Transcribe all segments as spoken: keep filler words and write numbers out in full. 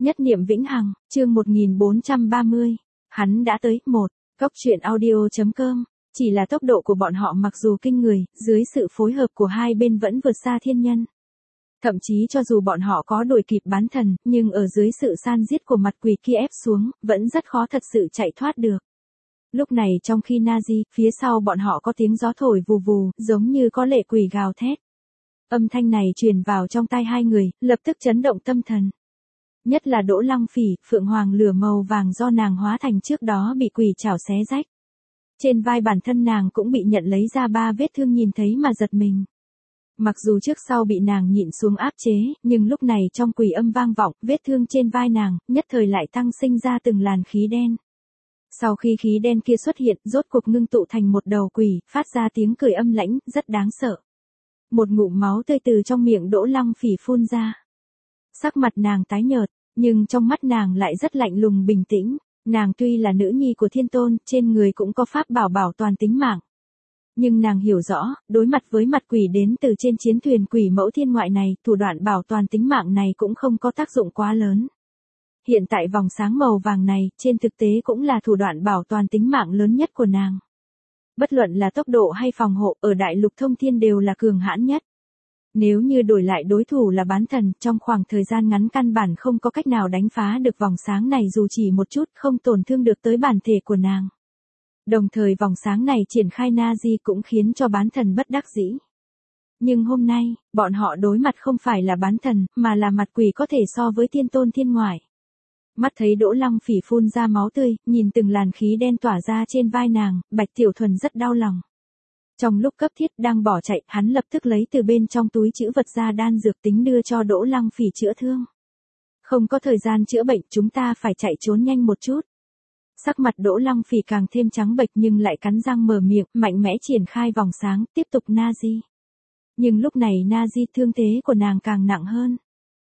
Nhất niệm vĩnh hằng, chương một nghìn bốn trăm ba mươi. Hắn đã tới. Một. Cốc truyện audio.com. Chỉ là tốc độ của bọn họ mặc dù kinh người, dưới sự phối hợp của hai bên vẫn vượt xa thiên nhân. Thậm chí cho dù bọn họ có đuổi kịp bán thần, nhưng ở dưới sự san giết của mặt quỷ kia ép xuống, vẫn rất khó thật sự chạy thoát được. Lúc này trong khi Nazi, phía sau bọn họ có tiếng gió thổi vù vù, giống như có lệ quỷ gào thét. Âm thanh này truyền vào trong tai hai người, lập tức chấn động tâm thần. Nhất là Đỗ Lăng Phỉ, phượng hoàng lửa màu vàng do nàng hóa thành trước đó bị quỷ chảo xé rách. Trên vai bản thân nàng cũng bị nhận lấy ra ba vết thương nhìn thấy mà giật mình. Mặc dù trước sau bị nàng nhịn xuống áp chế, nhưng lúc này trong quỷ âm vang vọng, vết thương trên vai nàng, nhất thời lại tăng sinh ra từng làn khí đen. Sau khi khí đen kia xuất hiện, rốt cuộc ngưng tụ thành một đầu quỷ, phát ra tiếng cười âm lãnh, rất đáng sợ. Một ngụm máu tươi từ trong miệng Đỗ Lăng Phỉ phun ra. Sắc mặt nàng tái nhợt, nhưng trong mắt nàng lại rất lạnh lùng bình tĩnh. Nàng tuy là nữ nhi của thiên tôn, trên người cũng có pháp bảo bảo toàn tính mạng. Nhưng nàng hiểu rõ, đối mặt với mặt quỷ đến từ trên chiến thuyền quỷ mẫu thiên ngoại này, thủ đoạn bảo toàn tính mạng này cũng không có tác dụng quá lớn. Hiện tại vòng sáng màu vàng này, trên thực tế cũng là thủ đoạn bảo toàn tính mạng lớn nhất của nàng. Bất luận là tốc độ hay phòng hộ, ở đại lục thông thiên đều là cường hãn nhất. Nếu như đổi lại đối thủ là bán thần, trong khoảng thời gian ngắn căn bản không có cách nào đánh phá được vòng sáng này dù chỉ một chút, không tổn thương được tới bản thể của nàng. Đồng thời vòng sáng này triển khai Nazi cũng khiến cho bán thần bất đắc dĩ. Nhưng hôm nay, bọn họ đối mặt không phải là bán thần, mà là mặt quỷ có thể so với thiên tôn thiên ngoại. Mắt thấy Đỗ Lăng Phỉ phun ra máu tươi, nhìn từng làn khí đen tỏa ra trên vai nàng, Bạch Tiểu Thuần rất đau lòng. Trong lúc cấp thiết đang bỏ chạy, hắn lập tức lấy từ bên trong túi trữ vật ra đan dược tính đưa cho Đỗ Lăng Phỉ chữa thương. Không có thời gian chữa bệnh, chúng ta phải chạy trốn nhanh một chút. Sắc mặt Đỗ Lăng Phỉ càng thêm trắng bệch nhưng lại cắn răng mở miệng, mạnh mẽ triển khai vòng sáng, tiếp tục Nazi. Nhưng lúc này Nazi thương thế của nàng càng nặng hơn.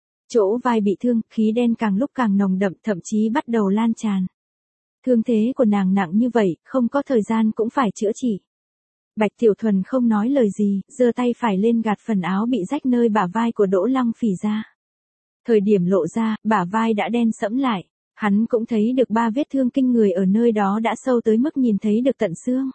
Chỗ vai bị thương, khí đen càng lúc càng nồng đậm, thậm chí bắt đầu lan tràn. Thương thế của nàng nặng như vậy, không có thời gian cũng phải chữa trị. Bạch Tiểu Thuần không nói lời gì, giơ tay phải lên gạt phần áo bị rách nơi bả vai của Đỗ Lăng Phỉ ra. Thời điểm lộ ra, bả vai đã đen sẫm lại. Hắn cũng thấy được ba vết thương kinh người ở nơi đó đã sâu tới mức nhìn thấy được tận xương.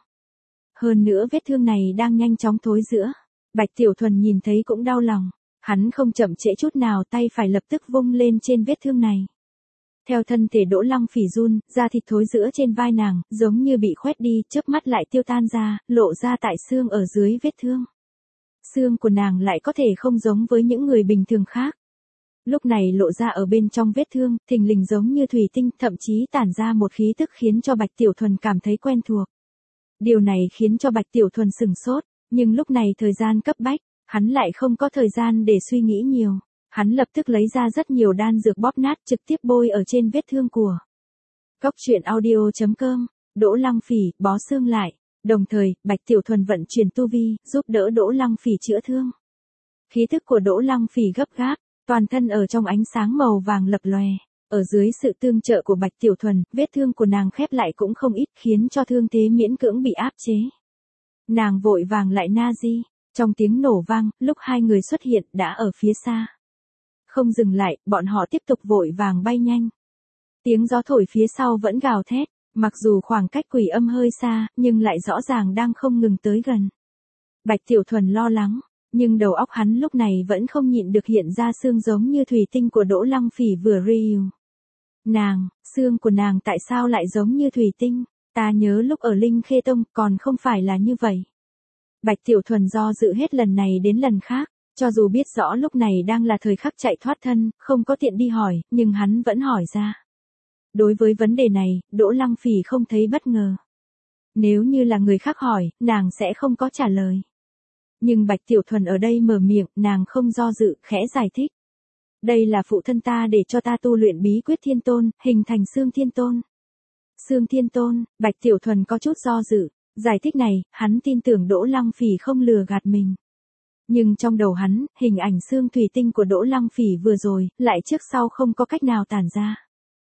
Hơn nữa vết thương này đang nhanh chóng thối rữa. Bạch Tiểu Thuần nhìn thấy cũng đau lòng. Hắn không chậm trễ chút nào, tay phải lập tức vung lên trên vết thương này. Theo thân thể Đỗ Lăng Phỉ run, da thịt thối rữa trên vai nàng, giống như bị khoét đi, chớp mắt lại tiêu tan ra, lộ ra tại xương ở dưới vết thương. Xương của nàng lại có thể không giống với những người bình thường khác. Lúc này lộ ra ở bên trong vết thương, thình lình giống như thủy tinh, thậm chí tản ra một khí tức khiến cho Bạch Tiểu Thuần cảm thấy quen thuộc. Điều này khiến cho Bạch Tiểu Thuần sửng sốt, nhưng lúc này thời gian cấp bách, hắn lại không có thời gian để suy nghĩ nhiều. Hắn lập tức lấy ra rất nhiều đan dược bóp nát trực tiếp bôi ở trên vết thương của. Cốc truyện audio.com, Đỗ Lăng Phỉ, bó xương lại. Đồng thời, Bạch Tiểu Thuần vận chuyển tu vi, giúp đỡ Đỗ Lăng Phỉ chữa thương. Khí thức của Đỗ Lăng Phỉ gấp gáp, toàn thân ở trong ánh sáng màu vàng lập lòe. Ở dưới sự tương trợ của Bạch Tiểu Thuần, vết thương của nàng khép lại cũng không ít, khiến cho thương thế miễn cưỡng bị áp chế. Nàng vội vàng lại Nazi. Trong tiếng nổ vang, lúc hai người xuất hiện đã ở phía xa. Không dừng lại, bọn họ tiếp tục vội vàng bay nhanh. Tiếng gió thổi phía sau vẫn gào thét, mặc dù khoảng cách quỷ âm hơi xa, nhưng lại rõ ràng đang không ngừng tới gần. Bạch Tiểu Thuần lo lắng, nhưng đầu óc hắn lúc này vẫn không nhịn được hiện ra xương giống như thủy tinh của Đỗ Lăng Phỉ vừa review. Nàng, xương của nàng tại sao lại giống như thủy tinh? Ta nhớ lúc ở Linh Khê Tông còn không phải là như vậy. Bạch Tiểu Thuần do dự hết lần này đến lần khác, cho dù biết rõ lúc này đang là thời khắc chạy thoát thân, không có tiện đi hỏi, nhưng hắn vẫn hỏi ra. Đối với vấn đề này, Đỗ Lăng Phỉ không thấy bất ngờ. Nếu như là người khác hỏi, nàng sẽ không có trả lời. Nhưng Bạch Tiểu Thuần ở đây mở miệng, nàng không do dự, khẽ giải thích. Đây là phụ thân ta để cho ta tu luyện bí quyết thiên tôn, hình thành xương thiên tôn. Xương thiên tôn, Bạch Tiểu Thuần có chút do dự. Giải thích này, hắn tin tưởng Đỗ Lăng Phỉ không lừa gạt mình. Nhưng trong đầu hắn, hình ảnh xương thủy tinh của Đỗ Lăng Phỉ vừa rồi, lại trước sau không có cách nào tản ra.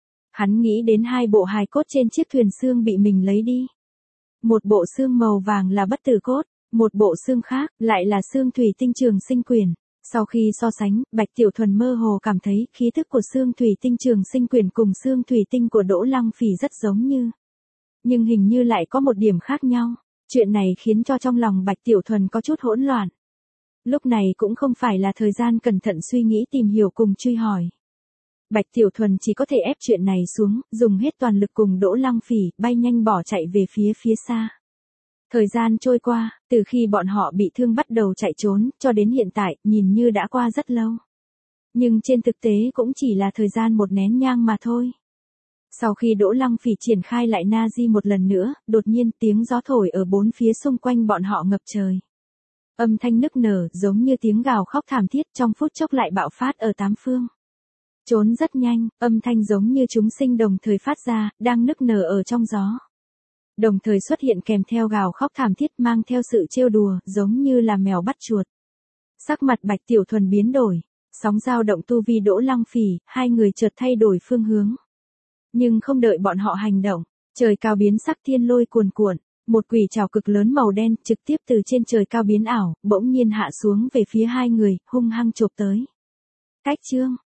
Hắn nghĩ đến hai bộ hài cốt trên chiếc thuyền xương bị mình lấy đi. Một bộ xương màu vàng là bất tử cốt, một bộ xương khác, lại là xương thủy tinh Trường Sinh Quyền. Sau khi so sánh, Bạch Tiểu Thuần mơ hồ cảm thấy khí thức của xương thủy tinh Trường Sinh Quyền cùng xương thủy tinh của Đỗ Lăng Phỉ rất giống như. Nhưng hình như lại có một điểm khác nhau. Chuyện này khiến cho trong lòng Bạch Tiểu Thuần có chút hỗn loạn. Lúc này cũng không phải là thời gian cẩn thận suy nghĩ tìm hiểu cùng truy hỏi. Bạch Tiểu Thuần chỉ có thể ép chuyện này xuống, dùng hết toàn lực cùng Đỗ Lăng Phỉ bay nhanh bỏ chạy về phía phía xa. Thời gian trôi qua, từ khi bọn họ bị thương bắt đầu chạy trốn, cho đến hiện tại, nhìn như đã qua rất lâu. Nhưng trên thực tế cũng chỉ là thời gian một nén nhang mà thôi. Sau khi Đỗ Lăng Phỉ triển khai lại Nazi một lần nữa, đột nhiên tiếng gió thổi ở bốn phía xung quanh bọn họ ngập trời. Âm thanh nức nở giống như tiếng gào khóc thảm thiết trong phút chốc lại bạo phát ở tám phương. Trốn rất nhanh, âm thanh giống như chúng sinh đồng thời phát ra, đang nức nở ở trong gió. Đồng thời xuất hiện kèm theo gào khóc thảm thiết mang theo sự trêu đùa, giống như là mèo bắt chuột. Sắc mặt Bạch Tiểu Thuần biến đổi, sóng dao động tu vi Đỗ Lăng Phỉ, hai người chợt thay đổi phương hướng. Nhưng không đợi bọn họ hành động, trời cao biến sắc thiên lôi cuồn cuộn, một quỷ trảo cực lớn màu đen trực tiếp từ trên trời cao biến ảo, bỗng nhiên hạ xuống về phía hai người, hung hăng chộp tới. Cách chương